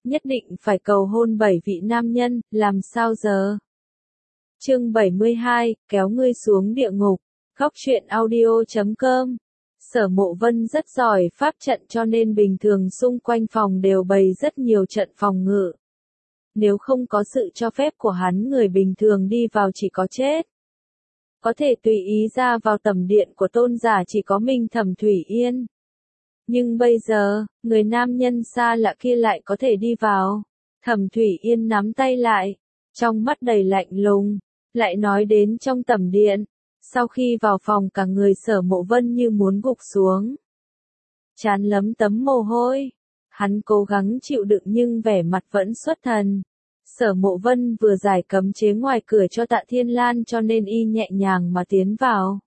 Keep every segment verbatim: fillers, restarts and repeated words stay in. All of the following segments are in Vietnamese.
nhất định phải cầu hôn bảy vị nam nhân, làm sao giờ? Chương bảy mươi hai, kéo ngươi xuống địa ngục. Góc truyện audio chấm com. Sở Mộ Vân rất giỏi pháp trận cho nên bình thường xung quanh phòng đều bày rất nhiều trận phòng ngự. Nếu không có sự cho phép của hắn, người bình thường đi vào chỉ có chết. Có thể tùy ý ra vào tầm điện của tôn giả chỉ có mình Thẩm Thủy Yên. Nhưng bây giờ, người nam nhân xa lạ kia lại có thể đi vào. Thẩm Thủy Yên nắm tay lại, trong mắt đầy lạnh lùng, lại nói đến trong tầm điện. Sau khi vào phòng cả người Sở Mộ Vân như muốn gục xuống. Trán lấm tấm mồ hôi. Hắn cố gắng chịu đựng nhưng vẻ mặt vẫn xuất thần. Sở Mộ Vân vừa giải cấm chế ngoài cửa cho Tạ Thiên Lan cho nên y nhẹ nhàng mà tiến vào.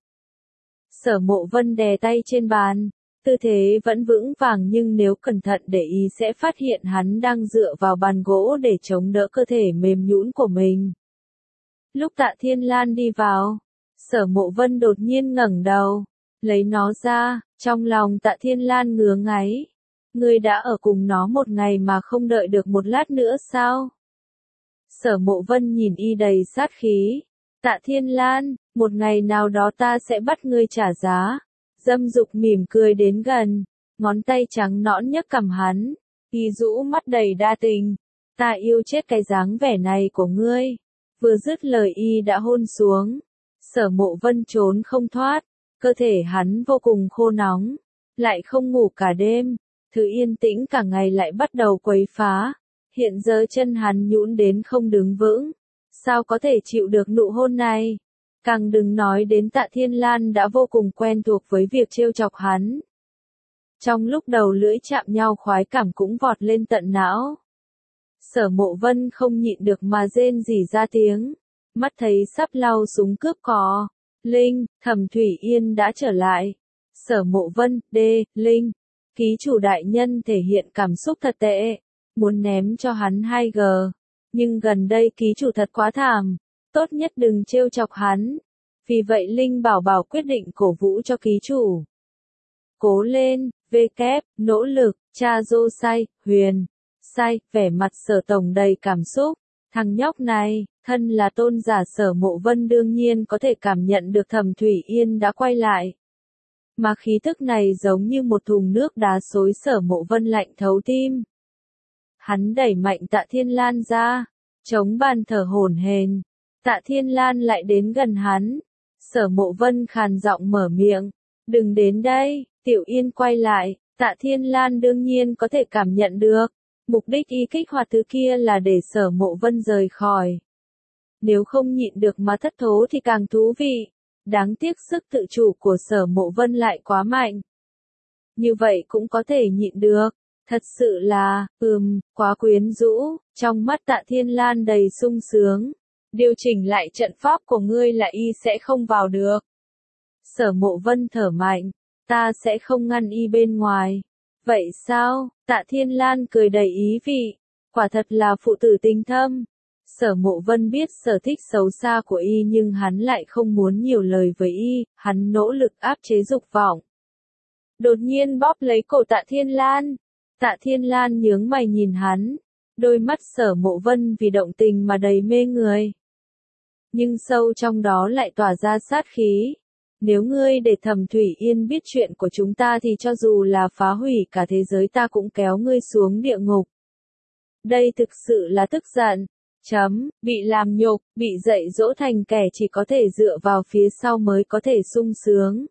Sở Mộ Vân đè tay trên bàn, tư thế vẫn vững vàng nhưng nếu cẩn thận để ý sẽ phát hiện hắn đang dựa vào bàn gỗ để chống đỡ cơ thể mềm nhũn của mình. Lúc Tạ Thiên Lan đi vào, Sở Mộ Vân đột nhiên ngẩng đầu, lấy nó ra, trong lòng Tạ Thiên Lan ngứa ngáy. Ngươi đã ở cùng nó một ngày mà không đợi được một lát nữa sao? Sở Mộ Vân nhìn y đầy sát khí. Tạ Thiên Lan, một ngày nào đó ta sẽ bắt ngươi trả giá. Dâm Dục mỉm cười đến gần, ngón tay trắng nõn nhấc cằm hắn, y rũ mắt đầy đa tình. Ta yêu chết cái dáng vẻ này của ngươi. Vừa dứt lời y đã hôn xuống. Sở Mộ Vân trốn không thoát, cơ thể hắn vô cùng khô nóng, lại không ngủ cả đêm, thứ yên tĩnh cả ngày lại bắt đầu quấy phá. Hiện giờ chân hắn nhũn đến không đứng vững, sao có thể chịu được nụ hôn này? Càng đừng nói đến Tạ Thiên Lan đã vô cùng quen thuộc với việc trêu chọc hắn. Trong lúc đầu lưỡi chạm nhau khoái cảm cũng vọt lên tận não. Sở Mộ Vân không nhịn được mà rên rỉ ra tiếng, mắt thấy sắp lao súng cướp cò. Linh, Thẩm Thủy Yên đã trở lại. Sở Mộ Vân, đê, Linh, ký chủ đại nhân thể hiện cảm xúc thật tệ, muốn ném cho hắn hai G. Nhưng gần đây ký chủ thật quá thảm, tốt nhất đừng trêu chọc hắn. Vì vậy Linh Bảo Bảo quyết định cổ vũ cho ký chủ. Cố lên, vê kép, nỗ lực, cha dô sai, huyền, sai, vẻ mặt Sở tổng đầy cảm xúc. Thằng nhóc này, thân là tôn giả Sở Mộ Vân đương nhiên có thể cảm nhận được Thẩm Thủy Yên đã quay lại. Mà khí thức này giống như một thùng nước đá xối Sở Mộ Vân lạnh thấu tim. Hắn đẩy mạnh Tạ Thiên Lan ra, chống bàn thở hổn hển. Tạ Thiên Lan lại đến gần hắn. Sở Mộ Vân khàn giọng mở miệng, đừng đến đây. Tiểu Yên quay lại, Tạ Thiên Lan đương nhiên có thể cảm nhận được. Mục đích y kích hoạt thứ kia là để Sở Mộ Vân rời khỏi. Nếu không nhịn được mà thất thố thì càng thú vị. Đáng tiếc sức tự chủ của Sở Mộ Vân lại quá mạnh. Như vậy cũng có thể nhịn được. Thật sự là, ừm, quá quyến rũ. Trong mắt Tạ Thiên Lan đầy sung sướng. Điều chỉnh lại trận pháp của ngươi là y sẽ không vào được. Sở Mộ Vân thở mạnh. Ta sẽ không ngăn y bên ngoài. Vậy sao? Tạ Thiên Lan cười đầy ý vị. Quả thật là phụ tử tình thâm. Sở Mộ Vân biết sở thích xấu xa của y nhưng hắn lại không muốn nhiều lời với y, hắn nỗ lực áp chế dục vọng. Đột nhiên bóp lấy cổ Tạ Thiên Lan. Tạ Thiên Lan nhướng mày nhìn hắn, đôi mắt Sở Mộ Vân vì động tình mà đầy mê người. Nhưng sâu trong đó lại tỏa ra sát khí. Nếu ngươi để Thẩm Thủy Yên biết chuyện của chúng ta thì cho dù là phá hủy cả thế giới ta cũng kéo ngươi xuống địa ngục. Đây thực sự là tức giận. Chấm, bị làm nhục, bị dạy dỗ thành kẻ chỉ có thể dựa vào phía sau mới có thể sung sướng.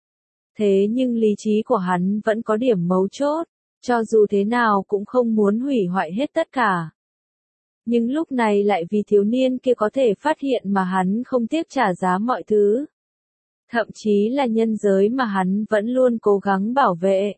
Thế nhưng lý trí của hắn vẫn có điểm mấu chốt, cho dù thế nào cũng không muốn hủy hoại hết tất cả. Nhưng lúc này lại vì thiếu niên kia có thể phát hiện mà hắn không tiếc trả giá mọi thứ. Thậm chí là nhân giới mà hắn vẫn luôn cố gắng bảo vệ.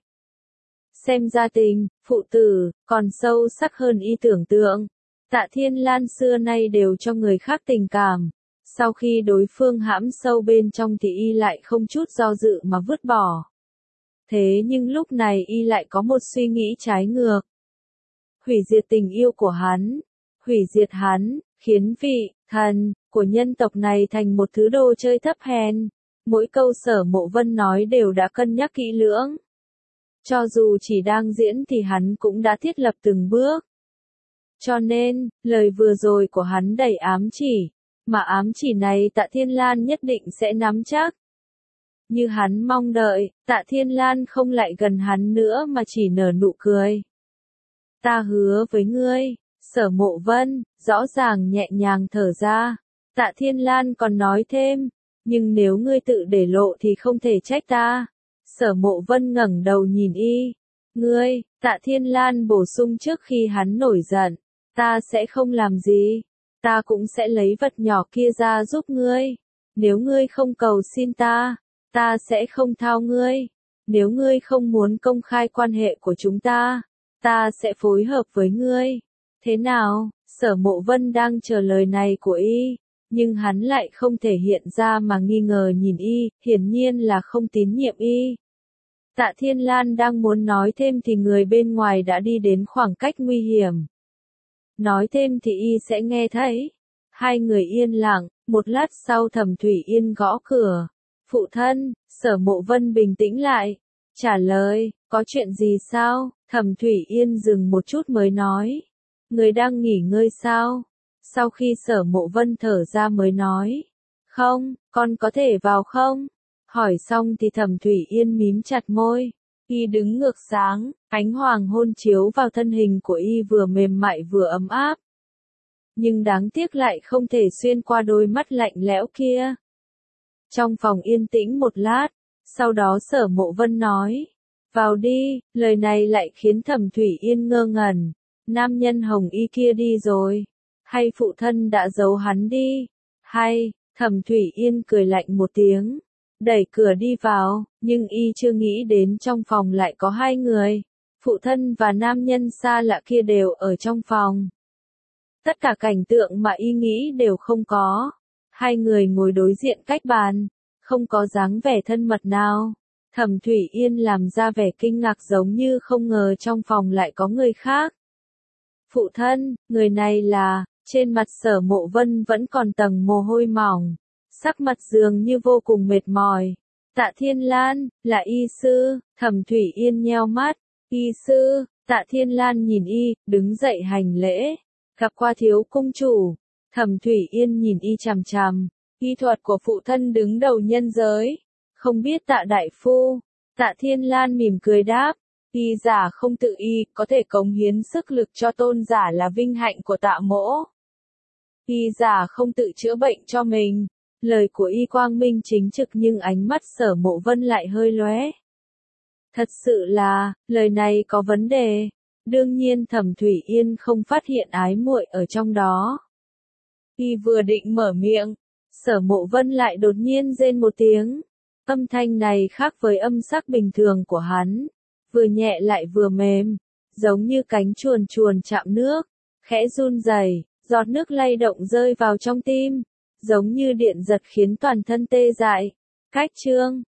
Xem ra tình, phụ tử, còn sâu sắc hơn y tưởng tượng. Tạ Thiên Lan xưa nay đều cho người khác tình cảm. Sau khi đối phương hãm sâu bên trong thì y lại không chút do dự mà vứt bỏ. Thế nhưng lúc này y lại có một suy nghĩ trái ngược. Hủy diệt tình yêu của hắn. Hủy diệt hắn, khiến vị, thần, của nhân tộc này thành một thứ đồ chơi thấp hèn. Mỗi câu Sở Mộ Vân nói đều đã cân nhắc kỹ lưỡng. Cho dù chỉ đang diễn thì hắn cũng đã thiết lập từng bước. Cho nên, lời vừa rồi của hắn đầy ám chỉ, mà ám chỉ này Tạ Thiên Lan nhất định sẽ nắm chắc. Như hắn mong đợi, Tạ Thiên Lan không lại gần hắn nữa mà chỉ nở nụ cười. Ta hứa với ngươi, Sở Mộ Vân, rõ ràng nhẹ nhàng thở ra. Tạ Thiên Lan còn nói thêm, nhưng nếu ngươi tự để lộ thì không thể trách ta. Sở Mộ Vân ngẩng đầu nhìn y. Ngươi, Tạ Thiên Lan bổ sung trước khi hắn nổi giận. Ta sẽ không làm gì. Ta cũng sẽ lấy vật nhỏ kia ra giúp ngươi. Nếu ngươi không cầu xin ta, ta sẽ không thao ngươi. Nếu ngươi không muốn công khai quan hệ của chúng ta, ta sẽ phối hợp với ngươi. Thế nào? Sở Mộ Vân đang chờ lời này của y, nhưng hắn lại không thể hiện ra mà nghi ngờ nhìn y, hiển nhiên là không tín nhiệm y. Tạ Thiên Lan đang muốn nói thêm thì người bên ngoài đã đi đến khoảng cách nguy hiểm. Nói thêm thì y sẽ nghe thấy. Hai người yên lặng, một lát sau Thẩm Thủy Yên gõ cửa. Phụ thân, Sở Mộ Vân bình tĩnh lại. Trả lời, có chuyện gì sao? Thẩm Thủy Yên dừng một chút mới nói. Người đang nghỉ ngơi sao? Sau khi Sở Mộ Vân thở ra mới nói. Không, con có thể vào không? Hỏi xong thì Thẩm Thủy Yên mím chặt môi. Y đứng ngược sáng, ánh hoàng hôn chiếu vào thân hình của y vừa mềm mại vừa ấm áp. Nhưng đáng tiếc lại không thể xuyên qua đôi mắt lạnh lẽo kia. Trong phòng yên tĩnh một lát, sau đó Sở Mộ Vân nói. Vào đi, lời này lại khiến Thẩm Thủy Yên ngơ ngẩn. Nam nhân hồng y kia đi rồi. Hay phụ thân đã giấu hắn đi? Hay, Thẩm Thủy Yên cười lạnh một tiếng. Đẩy cửa đi vào, nhưng y chưa nghĩ đến trong phòng lại có hai người. Phụ thân và nam nhân xa lạ kia đều ở trong phòng. Tất cả cảnh tượng mà y nghĩ đều không có. Hai người ngồi đối diện cách bàn, không có dáng vẻ thân mật nào. Thẩm Thủy Yên làm ra vẻ kinh ngạc giống như không ngờ trong phòng lại có người khác. Phụ thân, người này là, trên mặt Sở Mộ Vân vẫn còn tầng mồ hôi mỏng. Sắc mặt dường như vô cùng mệt mỏi. Tạ Thiên Lan, là y sư. Thẩm Thủy Yên nheo mắt. Y sư. Tạ Thiên Lan nhìn y, đứng dậy hành lễ. Gặp qua thiếu cung chủ. Thẩm Thủy Yên nhìn y chằm chằm. Y thuật của phụ thân đứng đầu nhân giới. Không biết Tạ đại phu. Tạ Thiên Lan mỉm cười đáp. Y giả không tự y, có thể cống hiến sức lực cho tôn giả là vinh hạnh của Tạ mỗ. Y giả không tự chữa bệnh cho mình. Lời của y quang minh chính trực nhưng ánh mắt Sở Mộ Vân lại hơi lóe. Thật sự là, lời này có vấn đề. Đương nhiên Thẩm Thủy Yên không phát hiện ái muội ở trong đó. Y vừa định mở miệng, Sở Mộ Vân lại đột nhiên rên một tiếng. Âm thanh này khác với âm sắc bình thường của hắn. Vừa nhẹ lại vừa mềm, giống như cánh chuồn chuồn chạm nước, khẽ run rẩy, giọt nước lay động rơi vào trong tim. Giống như điện giật khiến toàn thân tê dại. Cách chương